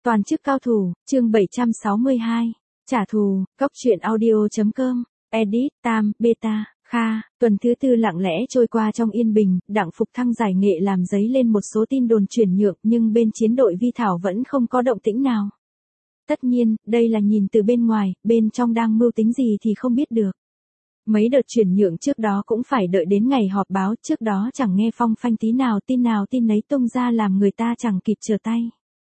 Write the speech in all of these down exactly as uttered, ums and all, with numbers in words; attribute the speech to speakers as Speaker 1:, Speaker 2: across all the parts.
Speaker 1: Toàn chức cao thủ, chương bảy trăm sáu mươi hai. Trả thù, góc truyện audio.com, edit, tam, beta, kha. Tuần thứ tư lặng lẽ trôi qua trong yên bình, Đặng Phục Thăng giải nghệ làm dấy lên một số tin đồn chuyển nhượng, nhưng bên chiến đội Vi Thảo vẫn không có động tĩnh nào. Tất nhiên, đây là nhìn từ bên ngoài, bên trong đang mưu tính gì thì không biết được. Mấy đợt chuyển nhượng trước đó cũng phải đợi đến ngày họp báo, trước đó chẳng nghe phong phanh tí nào, tin nào tin nấy tung ra làm người ta chẳng kịp trở tay.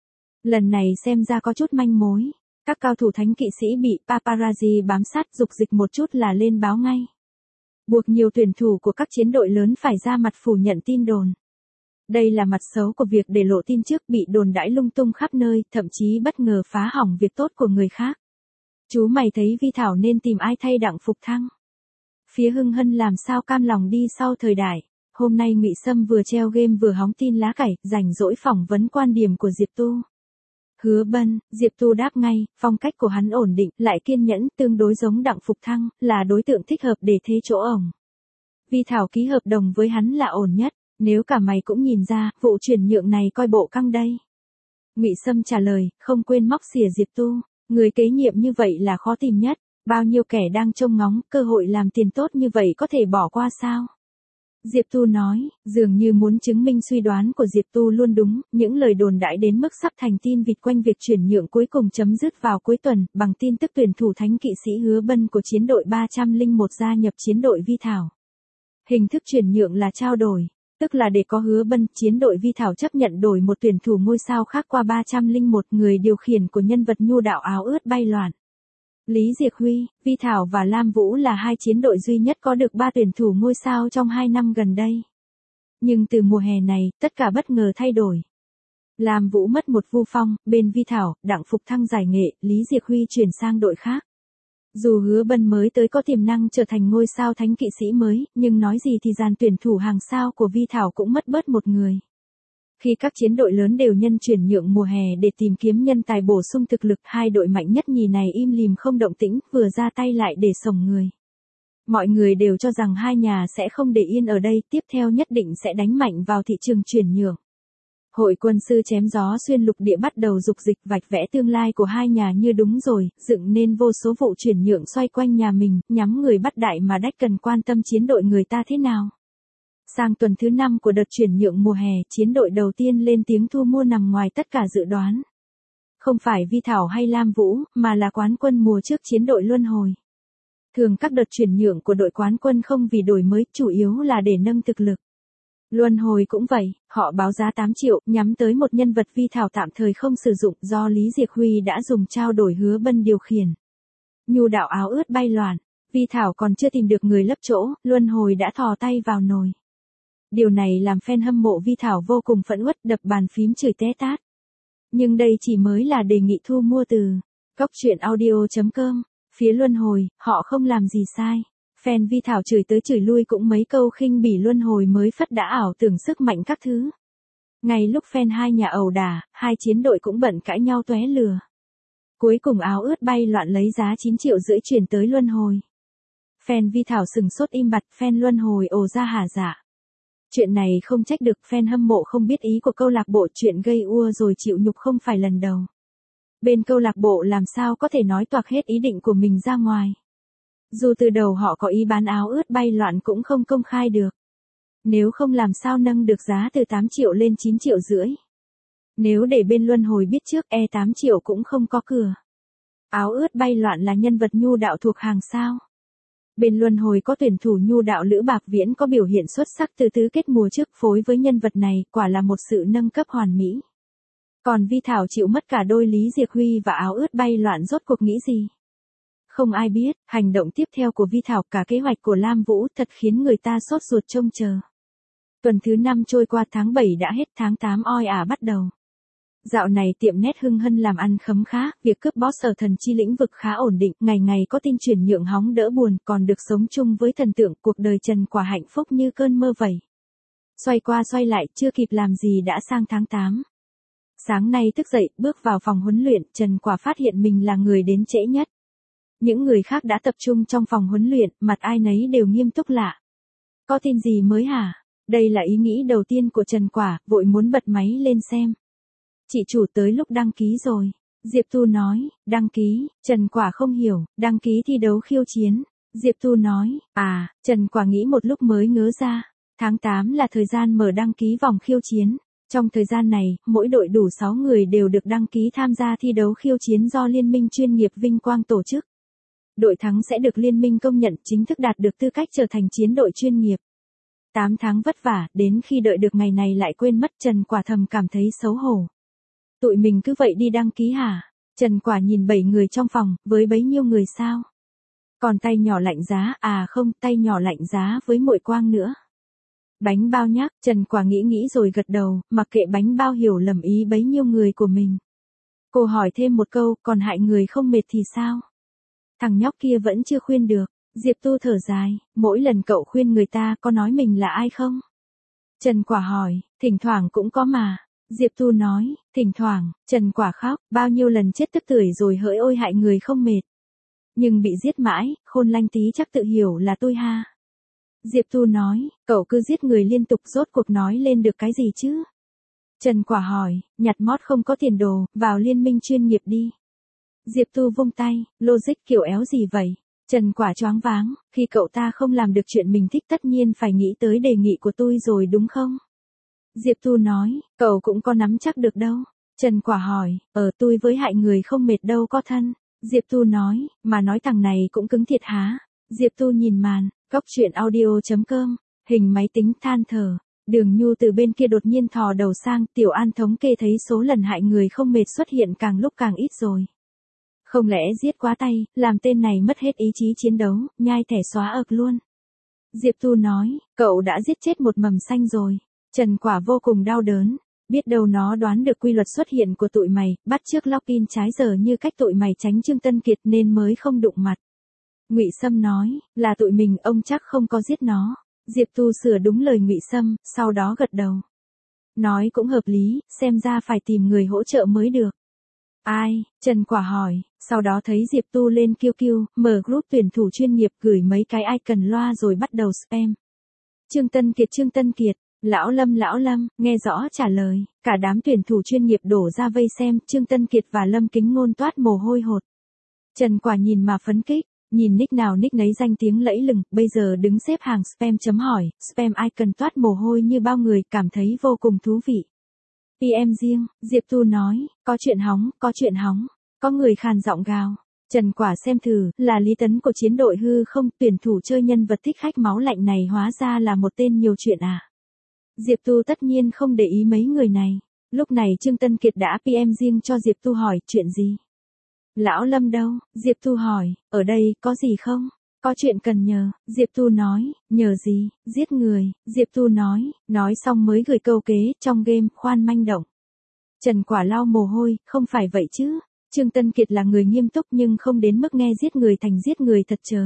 Speaker 1: Lần này xem ra có chút manh mối. Các cao thủ thánh kỵ sĩ bị paparazzi bám sát dục dịch một chút là lên báo ngay. Buộc nhiều tuyển thủ của các chiến đội lớn phải ra mặt phủ nhận tin đồn. Đây là mặt xấu của việc để lộ tin trước bị đồn đãi lung tung khắp nơi, thậm chí bất ngờ phá hỏng việc tốt của người khác. Chú mày thấy Vi Thảo nên tìm ai thay Đặng Phục Thăng. Phía Hưng Hân làm sao cam lòng đi sau thời đại. Hôm nay Ngụy Sâm vừa treo game vừa hóng tin lá cải, rảnh rỗi phỏng vấn quan điểm của Diệp Tu. Hứa Bân, Diệp Tu đáp ngay, phong cách của hắn ổn định, lại kiên nhẫn, tương đối giống Đặng Phục Thăng, là đối tượng thích hợp để thế chỗ ổng. Vi Thảo ký hợp đồng với hắn là ổn nhất, nếu cả mày cũng nhìn ra, vụ chuyển nhượng này coi bộ căng đây. Ngụy Sâm trả lời, không quên móc xỉa Diệp Tu, người kế nhiệm như vậy là khó tìm nhất, bao nhiêu kẻ đang trông ngóng, cơ hội làm tiền tốt như vậy có thể bỏ qua sao? Diệp Tu nói, dường như muốn chứng minh suy đoán của Diệp Tu luôn đúng, những lời đồn đãi đến mức sắp thành tin vịt quanh việc chuyển nhượng cuối cùng chấm dứt vào cuối tuần, bằng tin tức tuyển thủ thánh kỵ sĩ Hứa Bân của chiến đội ba không một gia nhập chiến đội Vi Thảo. Hình thức chuyển nhượng là trao đổi, tức là để có Hứa Bân, chiến đội Vi Thảo chấp nhận đổi một tuyển thủ ngôi sao khác qua ba không một, người điều khiển của nhân vật nhu đạo áo ướt bay loạn. Lý Diệc Huy, Vi Thảo và Lam Vũ là hai chiến đội duy nhất có được ba tuyển thủ ngôi sao trong hai năm gần đây. Nhưng từ mùa hè này, tất cả bất ngờ thay đổi. Lam Vũ mất một vu phong, bên Vi Thảo, Đặng Phục Thăng giải nghệ, Lý Diệc Huy chuyển sang đội khác. Dù Hứa Bân mới tới có tiềm năng trở thành ngôi sao thánh kỵ sĩ mới, nhưng nói gì thì dàn tuyển thủ hàng sao của Vi Thảo cũng mất bớt một người. Khi các chiến đội lớn đều nhân chuyển nhượng mùa hè để tìm kiếm nhân tài bổ sung thực lực, hai đội mạnh nhất nhì này im lìm không động tĩnh, vừa ra tay lại để sổng người. Mọi người đều cho rằng hai nhà sẽ không để yên ở đây, tiếp theo nhất định sẽ đánh mạnh vào thị trường chuyển nhượng. Hội quân sư chém gió xuyên lục địa bắt đầu dục dịch vạch vẽ tương lai của hai nhà như đúng rồi, dựng nên vô số vụ chuyển nhượng xoay quanh nhà mình, nhắm người bắt đại mà đách cần quan tâm chiến đội người ta thế nào. Sang tuần thứ năm của đợt chuyển nhượng mùa hè, chiến đội đầu tiên lên tiếng thu mua nằm ngoài tất cả dự đoán. Không phải Vi Thảo hay Lam Vũ, mà là quán quân mùa trước chiến đội Luân Hồi. Thường các đợt chuyển nhượng của đội quán quân không vì đổi mới, chủ yếu là để nâng thực lực. Luân Hồi cũng vậy, họ báo giá tám triệu, nhắm tới một nhân vật Vi Thảo tạm thời không sử dụng do Lý Diệc Huy đã dùng trao đổi Hứa Bân điều khiển. Nhu đạo áo ướt bay loạn, Vi Thảo còn chưa tìm được người lấp chỗ, Luân Hồi đã thò tay vào nồi. Điều này làm fan hâm mộ Vi Thảo vô cùng phẫn uất, đập bàn phím chửi té tát. Nhưng đây chỉ mới là đề nghị thu mua từ góc truyện audio.com. Phía Luân Hồi, họ không làm gì sai. Fan Vi Thảo chửi tới chửi lui cũng mấy câu khinh bỉ Luân Hồi mới phất đã ảo tưởng sức mạnh các thứ. Ngay lúc fan hai nhà ẩu đả, hai chiến đội cũng bận cãi nhau tóe lửa. Cuối cùng áo ướt bay loạn lấy giá chín triệu rưỡi chuyển tới Luân Hồi. Fan Vi Thảo sừng sốt im bặt, fan Luân Hồi ồ ra hả dạ. Chuyện này không trách được, fan hâm mộ không biết ý của câu lạc bộ, chuyện gây ua rồi chịu nhục không phải lần đầu. Bên câu lạc bộ làm sao có thể nói toạc hết ý định của mình ra ngoài. Dù từ đầu họ có ý bán áo ướt bay loạn cũng không công khai được. Nếu không làm sao nâng được giá từ tám triệu lên chín triệu rưỡi. Nếu để bên Luân Hồi biết trước, e tám triệu cũng không có cửa. Áo ướt bay loạn là nhân vật nhu đạo thuộc hàng sao. Bên Luân Hồi có tuyển thủ nhu đạo Lữ Bạc Viễn có biểu hiện xuất sắc từ tứ kết mùa trước, phối với nhân vật này, quả là một sự nâng cấp hoàn mỹ. Còn Vi Thảo chịu mất cả đôi Lý Diệc Huy và áo ướt bay loạn rốt cuộc nghĩ gì? Không ai biết, hành động tiếp theo của Vi Thảo, cả kế hoạch của Lam Vũ thật khiến người ta sốt ruột trông chờ. Tuần thứ năm trôi qua, tháng bảy đã hết, tháng tám oi ả bắt đầu. Dạo này tiệm nét Hưng Hân làm ăn khấm khá, việc cướp boss ở thần chi lĩnh vực khá ổn định, ngày ngày có tin chuyển nhượng hóng đỡ buồn, còn được sống chung với thần tượng, cuộc đời Trần Quả hạnh phúc như cơn mơ vậy. Xoay qua xoay lại, chưa kịp làm gì đã sang tháng tám. Sáng nay thức dậy, bước vào phòng huấn luyện, Trần Quả phát hiện mình là người đến trễ nhất. Những người khác đã tập trung trong phòng huấn luyện, mặt ai nấy đều nghiêm túc lạ. Có tin gì mới hả? Đây là ý nghĩ đầu tiên của Trần Quả, vội muốn bật máy lên xem. Chị chủ tới lúc đăng ký rồi. Diệp Tu nói, đăng ký, Trần Quả không hiểu, đăng ký thi đấu khiêu chiến. Diệp Tu nói, à, Trần Quả nghĩ một lúc mới ngớ ra. Tháng tám là thời gian mở đăng ký vòng khiêu chiến. Trong thời gian này, mỗi đội đủ sáu người đều được đăng ký tham gia thi đấu khiêu chiến do Liên minh chuyên nghiệp Vinh Quang tổ chức. Đội thắng sẽ được Liên minh công nhận chính thức đạt được tư cách trở thành chiến đội chuyên nghiệp. tám tháng vất vả, đến khi đợi được ngày này lại quên mất, Trần Quả thầm cảm thấy xấu hổ. Tụi mình cứ vậy đi đăng ký hả? Trần Quả nhìn bảy người trong phòng, với bấy nhiêu người sao? Còn tay nhỏ lạnh giá, à không, tay nhỏ lạnh giá với muội Quang nữa. Bánh bao nhác, Trần Quả nghĩ nghĩ rồi gật đầu, mặc kệ bánh bao hiểu lầm ý bấy nhiêu người của mình. Cô hỏi thêm một câu, còn hại người không mệt thì sao? Thằng nhóc kia vẫn chưa khuyên được. Diệp Tu thở dài, mỗi lần cậu khuyên người ta có nói mình là ai không? Trần Quả hỏi, thỉnh thoảng cũng có mà. Diệp Tu nói, thỉnh thoảng. Trần Quả khóc, bao nhiêu lần chết tức tưởi rồi hỡi ôi hại người không mệt. Nhưng bị giết mãi, Khôn Lanh tí chắc tự hiểu là tôi ha. Diệp Tu nói, cậu cứ giết người liên tục rốt cuộc nói lên được cái gì chứ? Trần Quả hỏi, nhặt mót không có tiền đồ, vào liên minh chuyên nghiệp đi. Diệp Tu vung tay, logic kiểu éo gì vậy? Trần Quả choáng váng, khi cậu ta không làm được chuyện mình thích tất nhiên phải nghĩ tới đề nghị của tôi rồi đúng không? Diệp Tu nói, cậu cũng có nắm chắc được đâu. Trần Quả hỏi, ở tôi với hại người không mệt đâu có thân. Diệp Tu nói, mà nói thằng này cũng cứng thiệt há. Diệp Tu nhìn màn, góc chuyện audio chấm com, hình máy tính than thở. Đường Nhu từ bên kia đột nhiên thò đầu sang, Tiểu An thống kê thấy số lần hại người không mệt xuất hiện càng lúc càng ít rồi. Không lẽ giết quá tay, làm tên này mất hết ý chí chiến đấu, nhai thẻ xóa ợc luôn. Diệp Tu nói, cậu đã giết chết một mầm xanh rồi. Trần Quả vô cùng đau đớn, biết đâu nó đoán được quy luật xuất hiện của tụi mày, bắt chước login trái giờ như cách tụi mày tránh Trương Tân Kiệt nên mới không đụng mặt. Ngụy Sâm nói, là tụi mình, ông chắc không có giết nó. Diệp Tu sửa đúng lời Ngụy Sâm, sau đó gật đầu. Nói cũng hợp lý, xem ra phải tìm người hỗ trợ mới được. Ai? Trần Quả hỏi, sau đó thấy Diệp Tu lên Q Q, mở group tuyển thủ chuyên nghiệp gửi mấy cái icon loa rồi bắt đầu spam. Trương Tân Kiệt Trương Tân Kiệt, Lão Lâm Lão Lâm, nghe rõ trả lời, cả đám tuyển thủ chuyên nghiệp đổ ra vây xem, Trương Tân Kiệt và Lâm Kính Ngôn toát mồ hôi hột. Trần Quả nhìn mà phấn kích, nhìn nick nào nick nấy danh tiếng lẫy lừng, bây giờ đứng xếp hàng spam chấm hỏi, spam icon toát mồ hôi như bao người, cảm thấy vô cùng thú vị. pê em riêng, Diệp Tu nói, có chuyện hóng, có chuyện hóng, có người khàn giọng gào. Trần Quả xem thử, là Lý Tấn của chiến đội hư không, tuyển thủ chơi nhân vật thích khách máu lạnh này hóa ra là một tên nhiều chuyện à. Diệp Tu tất nhiên không để ý mấy người này. Lúc này Trương Tân Kiệt đã pê em riêng cho Diệp Tu hỏi, chuyện gì? Lão Lâm đâu? Diệp Tu hỏi, ở đây, có gì không? Có chuyện cần nhờ, Diệp Tu nói, nhờ gì? Giết người, Diệp Tu nói, nói xong mới gửi câu kế, trong game, khoan manh động. Trần Quả lau mồ hôi, không phải vậy chứ. Trương Tân Kiệt là người nghiêm túc nhưng không đến mức nghe giết người thành giết người thật chớ.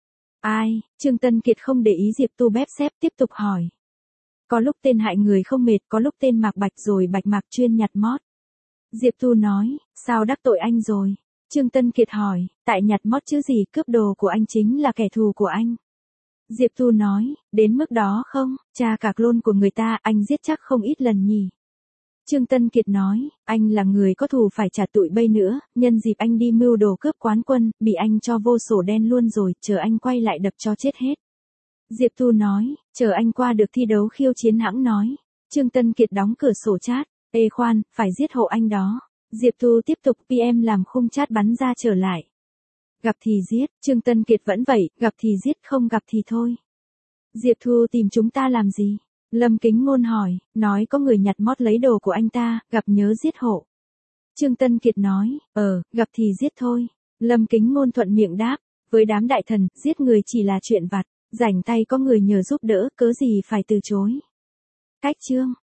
Speaker 1: Ai? Trương Tân Kiệt không để ý Diệp Tu bép xép tiếp tục hỏi. Có lúc tên hại người không mệt, có lúc tên Mạc Bạch rồi Bạch Mạc chuyên nhặt mót. Diệp Tu nói, sao đắc tội anh rồi? Trương Tân Kiệt hỏi, tại nhặt mót chứ gì, cướp đồ của anh chính là kẻ thù của anh. Diệp Tu nói, đến mức đó không, cha cả clone của người ta, anh giết chắc không ít lần nhỉ. Trương Tân Kiệt nói, anh là người có thù phải trả tụi bây nữa, nhân dịp anh đi mưu đồ cướp quán quân, bị anh cho vô sổ đen luôn rồi, chờ anh quay lại đập cho chết hết. Diệp Tu nói, chờ anh qua được thi đấu khiêu chiến hãng nói. Trương Tân Kiệt đóng cửa sổ chat, ê khoan, phải giết hộ anh đó. Diệp Tu tiếp tục pê em làm khung chat bắn ra trở lại. Gặp thì giết, Trương Tân Kiệt vẫn vậy, gặp thì giết không gặp thì thôi. Diệp Tu tìm chúng ta làm gì? Lâm Kính Ngôn hỏi, nói có người nhặt mót lấy đồ của anh ta, gặp nhớ giết hộ. Trương Tân Kiệt nói, ờ, gặp thì giết thôi. Lâm Kính Ngôn thuận miệng đáp, với đám đại thần, giết người chỉ là chuyện vặt, rảnh tay có người nhờ giúp đỡ, cớ gì phải từ chối. Cách chương.